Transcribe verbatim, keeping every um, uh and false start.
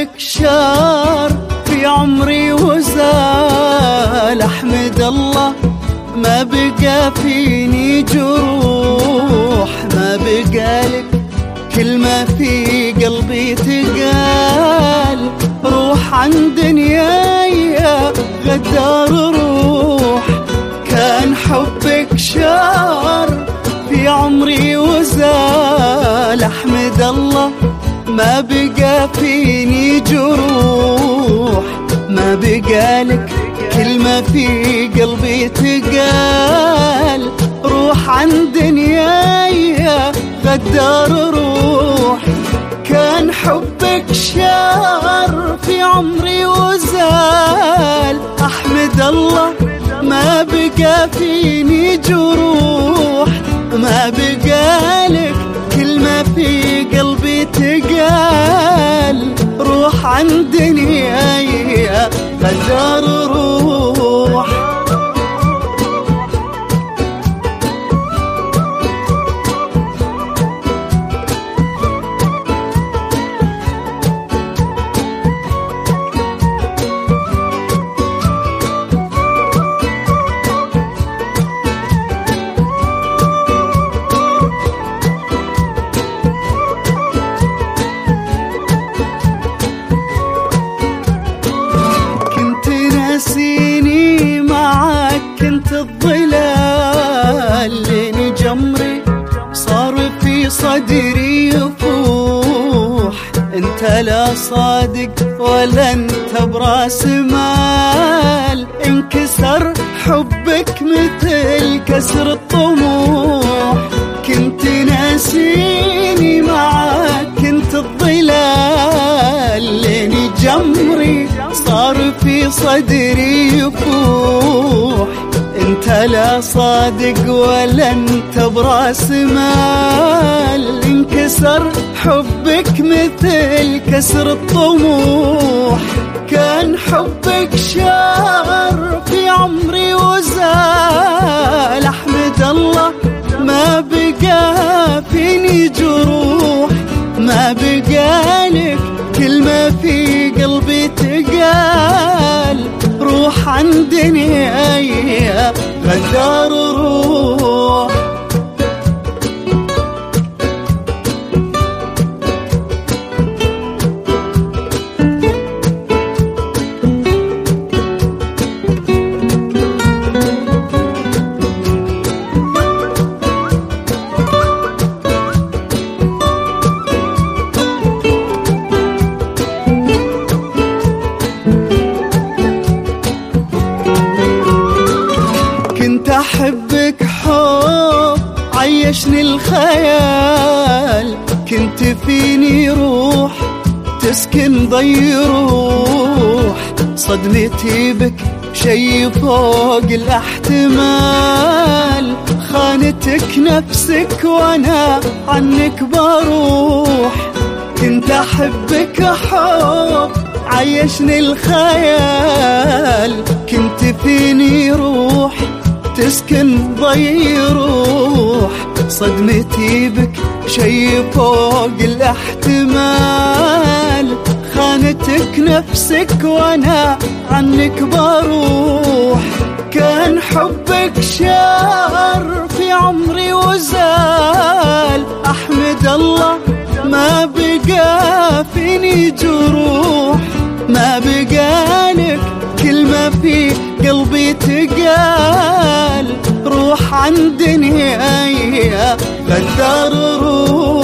حبك شار في عمري وزال، أحمد الله ما بقى فيني جروح، ما بقالك كلمة في قلبي تقال. روح عن دنياي غدار روح، كان حبك شار في عمري وزال، أحمد الله ما بقى فيني جروح، ما بقالك كلمة في قلبي تقال. روح عن دنياي غدار روح، كان حبك شار في عمري وزال، أحمد الله ما بقى فيني جروح، ما بقالك كلمة في قلبي تقال. روح عن دنياي غدار روح. نسيني معاك كنت الظلال، لين جمري صار في صدري يفوح. انت لا صادق ولا انت براس مال، انكسر حبك مثل كسر الطموح. كنت ناسيني معاك كنت الظلال، لين جمري صار في صدري يفوح. انت لا صادق ولا انت براس مال، انكسر حبك مثل كسر الطموح. كان حبك شار في عمري وزال، أحمد الله ما بقى فيني جروح، ما بقالك كلمة في قلبي تقال. روح عن دنياي غدار روح. كنت أحبك حب عيشني الخيال، كنت فيني روح تسكن ضي روح. صدمتي بك شي فوق الاحتمال، خانتك نفسك وانا عنك بروح. كنت أحبك حب عيشني الخيال، كنت فيني روح تسكن ضي روح. صدمتي بك شي فوق الاحتمال، خانتك نفسك وانا عنك بروح. كان حبك شار في عمري وزال، أحمد الله ما بقى فيني جروح، ما بقالك كلمة في قلبي تقال. روح عن دنياي غدار روح.